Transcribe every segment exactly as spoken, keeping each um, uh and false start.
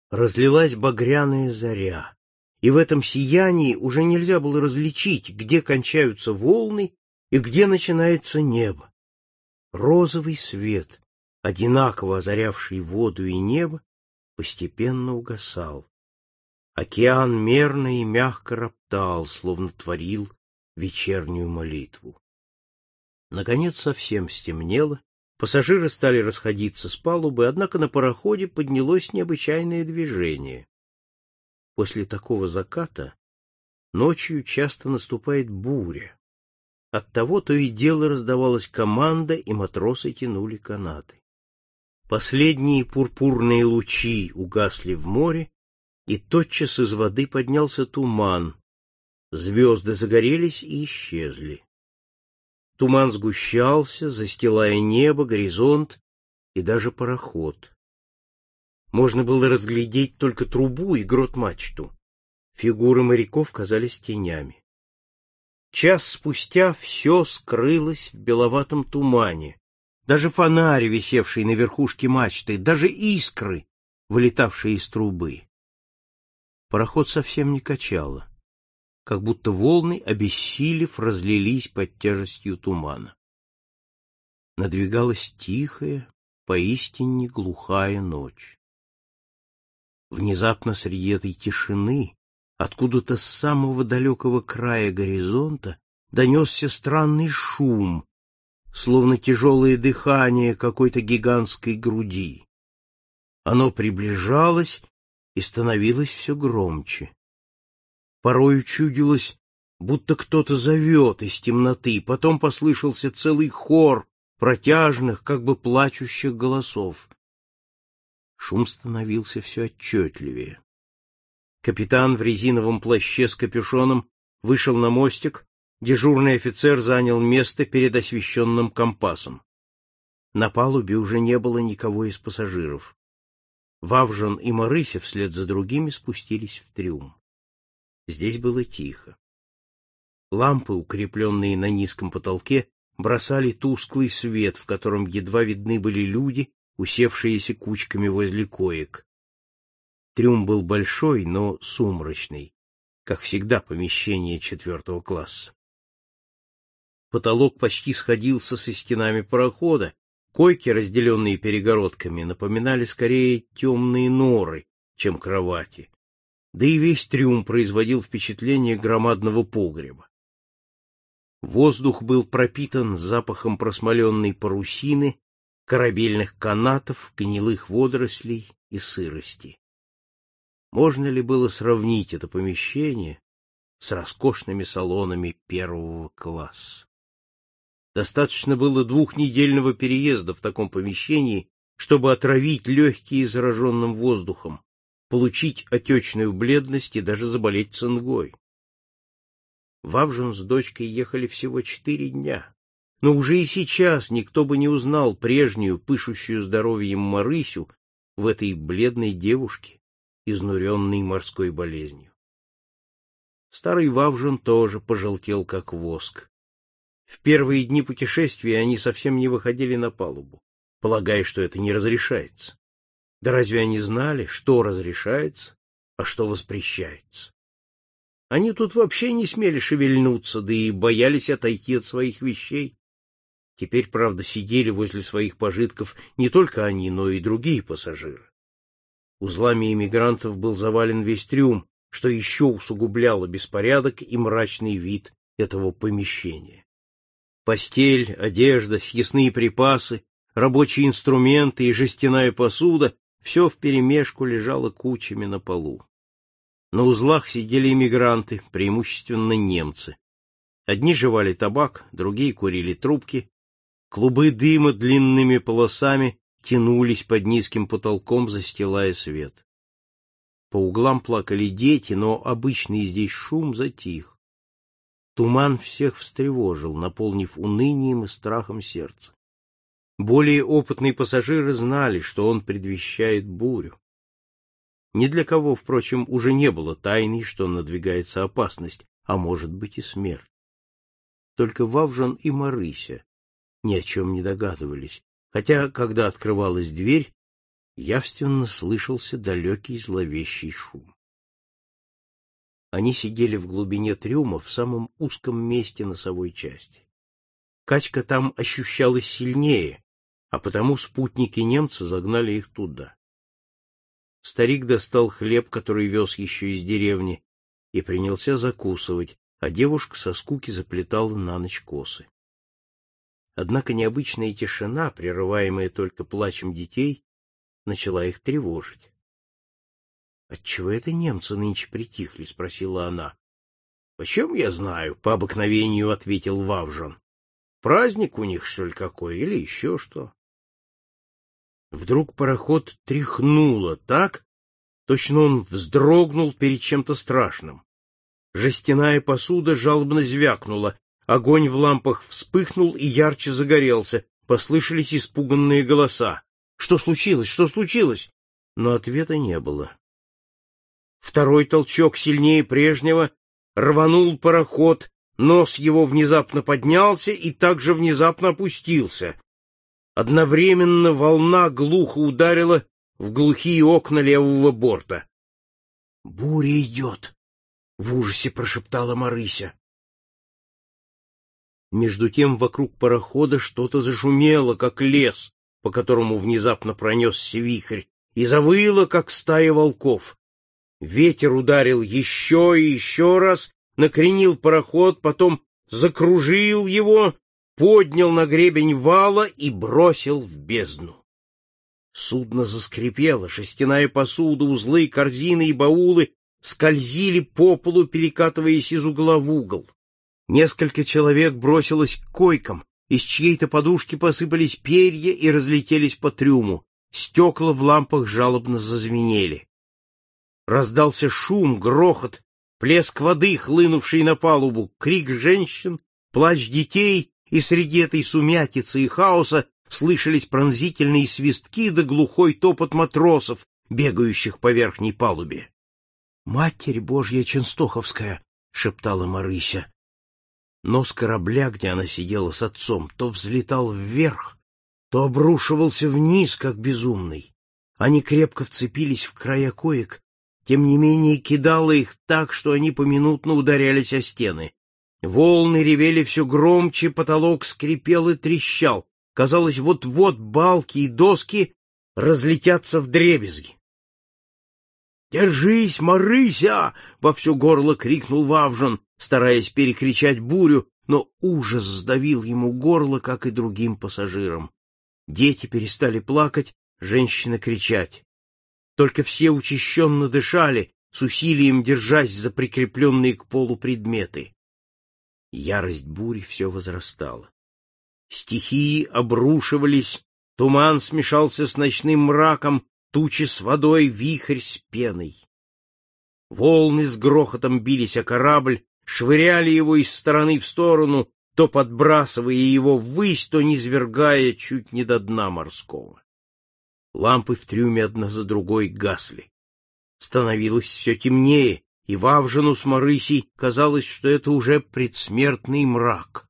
Разлилась багряная заря, и в этом сиянии уже нельзя было различить, где кончаются волны и где начинается небо. Розовый свет, одинаково озарявший воду и небо, постепенно угасал. Океан мерно и мягко роптал, словно творил вечернюю молитву. Наконец совсем стемнело, пассажиры стали расходиться с палубы, однако на пароходе поднялось необычайное движение. После такого заката ночью часто наступает буря. Оттого то и дело раздавалась команда, и матросы тянули канаты. Последние пурпурные лучи угасли в море, и тотчас из воды поднялся туман. Звезды загорелись и исчезли. Туман сгущался, застилая небо, горизонт и даже пароход. Можно было разглядеть только трубу и грот-мачту. Фигуры моряков казались тенями. Час спустя все скрылось в беловатом тумане. Даже фонарь, висевший на верхушке мачты, даже искры, вылетавшие из трубы. Пароход совсем не качало, как будто волны, обессилев, разлились под тяжестью тумана. Надвигалась тихая, поистине глухая ночь. Внезапно среди этой тишины, откуда-то с самого далекого края горизонта, донесся странный шум, словно тяжелое дыхание какой-то гигантской груди. Оно приближалось и становилось все громче. Порою чудилось, будто кто-то зовет из темноты, потом послышался целый хор протяжных, как бы плачущих голосов. Шум становился все отчетливее. Капитан в резиновом плаще с капюшоном вышел на мостик, дежурный офицер занял место перед освещенным компасом. На палубе уже не было никого из пассажиров. Вавжин и Марыся вслед за другими спустились в трюм. Здесь было тихо. Лампы, укрепленные на низком потолке, бросали тусклый свет, в котором едва видны были люди, усевшиеся кучками возле коек. Трюм был большой, но сумрачный, как всегда помещение четвертого класса. Потолок почти сходился со стенами парохода, койки, разделенные перегородками, напоминали скорее темные норы, чем кровати, да и весь трюм производил впечатление громадного погреба. Воздух был пропитан запахом просмоленной парусины, корабельных канатов, гнилых водорослей и сырости. Можно ли было сравнить это помещение с роскошными салонами первого класса? Достаточно было двухнедельного переезда в таком помещении, чтобы отравить легкие зараженным воздухом, получить отечную бледность и даже заболеть цингой. Вавжин с дочкой ехали всего четыре дня, но уже и сейчас никто бы не узнал прежнюю, пышущую здоровьем Марысю в этой бледной девушке, изнуренной морской болезнью. Старый Вавжин тоже пожелтел, как воск. В первые дни путешествия они совсем не выходили на палубу, полагая, что это не разрешается. Да разве они знали, что разрешается, а что воспрещается? Они тут вообще не смели шевельнуться, да и боялись отойти от своих вещей. Теперь, правда, сидели возле своих пожитков не только они, но и другие пассажиры. Узлами эмигрантов был завален весь трюм, что еще усугубляло беспорядок и мрачный вид этого помещения. Постель, одежда, съестные припасы, рабочие инструменты и жестяная посуда — все вперемешку лежало кучами на полу. На узлах сидели эмигранты, преимущественно немцы. Одни жевали табак, другие курили трубки. Клубы дыма длинными полосами тянулись под низким потолком, застилая свет. По углам плакали дети, но обычный здесь шум затих. Туман всех встревожил, наполнив унынием и страхом сердце. Более опытные пассажиры знали, что он предвещает бурю. Ни для кого, впрочем, уже не было тайной, что надвигается опасность, а может быть и смерть. Только Вавжин и Марыся ни о чем не догадывались, хотя, когда открывалась дверь, явственно слышался далекий зловещий шум. Они сидели в глубине трюма в самом узком месте носовой части. Качка там ощущалась сильнее, а потому спутники немца загнали их туда. Старик достал хлеб, который вез еще из деревни, и принялся закусывать, а девушка со скуки заплетала на ночь косы. Однако необычная тишина, прерываемая только плачем детей, начала их тревожить. — Отчего это немцы нынче притихли? — спросила она. — Почем я знаю? — по обыкновению ответил Вавжан. — Праздник у них, что ли, какой, или еще что? Вдруг пароход тряхнуло так, точно он вздрогнул перед чем-то страшным. Жестяная посуда жалобно звякнула, огонь в лампах вспыхнул и ярче загорелся, послышались испуганные голоса. Что случилось? Что случилось? Но ответа не было. Второй толчок, сильнее прежнего, рванул пароход, нос его внезапно поднялся и также внезапно опустился. Одновременно волна глухо ударила в глухие окна левого борта. — Буря идет! — в ужасе прошептала Марыся. Между тем вокруг парохода что-то зашумело, как лес, по которому внезапно пронесся вихрь, и завыло, как стая волков. Ветер ударил еще и еще раз, накренил пароход, потом закружил его, поднял на гребень вала и бросил в бездну. Судно заскрипело, шестяная посуда, узлы, корзины и баулы скользили по полу, перекатываясь из угла в угол. Несколько человек бросилось к койкам, из чьей-то подушки посыпались перья и разлетелись по трюму, стекла в лампах жалобно зазвенели. Раздался шум, грохот, плеск воды, хлынувший на палубу, крик женщин, плач детей, и среди этой сумятицы и хаоса слышались пронзительные свистки да глухой топот матросов, бегающих по верхней палубе. — Матерь Божья Ченстоховская! — шептала Марыся. Нос корабля, где она сидела с отцом, то взлетал вверх, то обрушивался вниз, как безумный. Они крепко вцепились в края коек, тем не менее кидало их так, что они поминутно ударялись о стены. Волны ревели все громче, потолок скрипел и трещал. Казалось, вот-вот балки и доски разлетятся вдребезги. «Держись, Марыся!» — во все горло крикнул Вавжан, стараясь перекричать бурю, но ужас сдавил ему горло, как и другим пассажирам. Дети перестали плакать, женщины кричать. Только все учащенно дышали, с усилием держась за прикрепленные к полу предметы. Ярость бури все возрастала. Стихии обрушивались, туман смешался с ночным мраком, тучи с водой, вихрь с пеной. Волны с грохотом бились о корабль, швыряли его из стороны в сторону, то подбрасывая его ввысь, то низвергая чуть не до дна морского. Лампы в трюме одна за другой гасли. Становилось все темнее, и Вавжану с Марысей казалось, что это уже предсмертный мрак.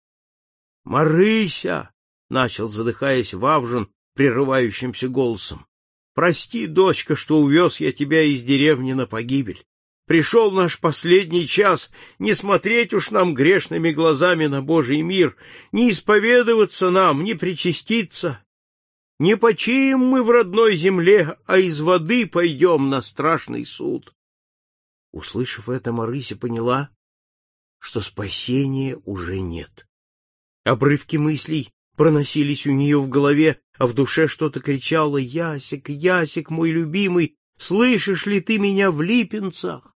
«Марыся!» — начал, задыхаясь, Вавжан прерывающимся голосом. «Прости, дочка, что увез я тебя из деревни на погибель. Пришел наш последний час, не смотреть уж нам грешными глазами на Божий мир, не исповедоваться нам, не причаститься. Не почием мы в родной земле, а из воды пойдем на страшный суд». Услышав это, Марыся поняла, что спасения уже нет. Обрывки мыслей проносились у нее в голове, а в душе что-то кричало: «Ясик, Ясик, мой любимый, слышишь ли ты меня в Липинцах?»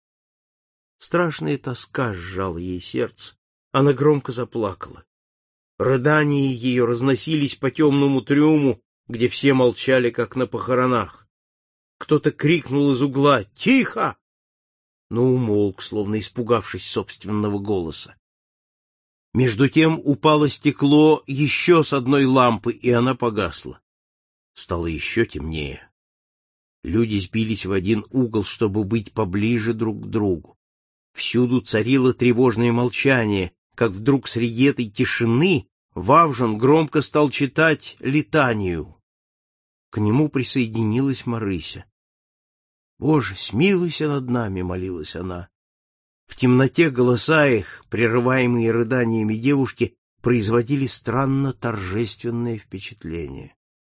Страшная тоска сжала ей сердце, она громко заплакала. Рыдания ее разносились по темному трюму, где все молчали, как на похоронах. Кто-то крикнул из угла: «Тихо!», но умолк, словно испугавшись собственного голоса. Между тем упало стекло еще с одной лампы, и она погасла. Стало еще темнее. Люди сбились в один угол, чтобы быть поближе друг к другу. Всюду царило тревожное молчание, как вдруг среди этой тишины Вавжан громко стал читать литанию. К нему присоединилась Марыся. «Боже, смилуйся над нами!» — молилась она. В темноте голоса их, прерываемые рыданиями девушки, производили странно торжественное впечатление.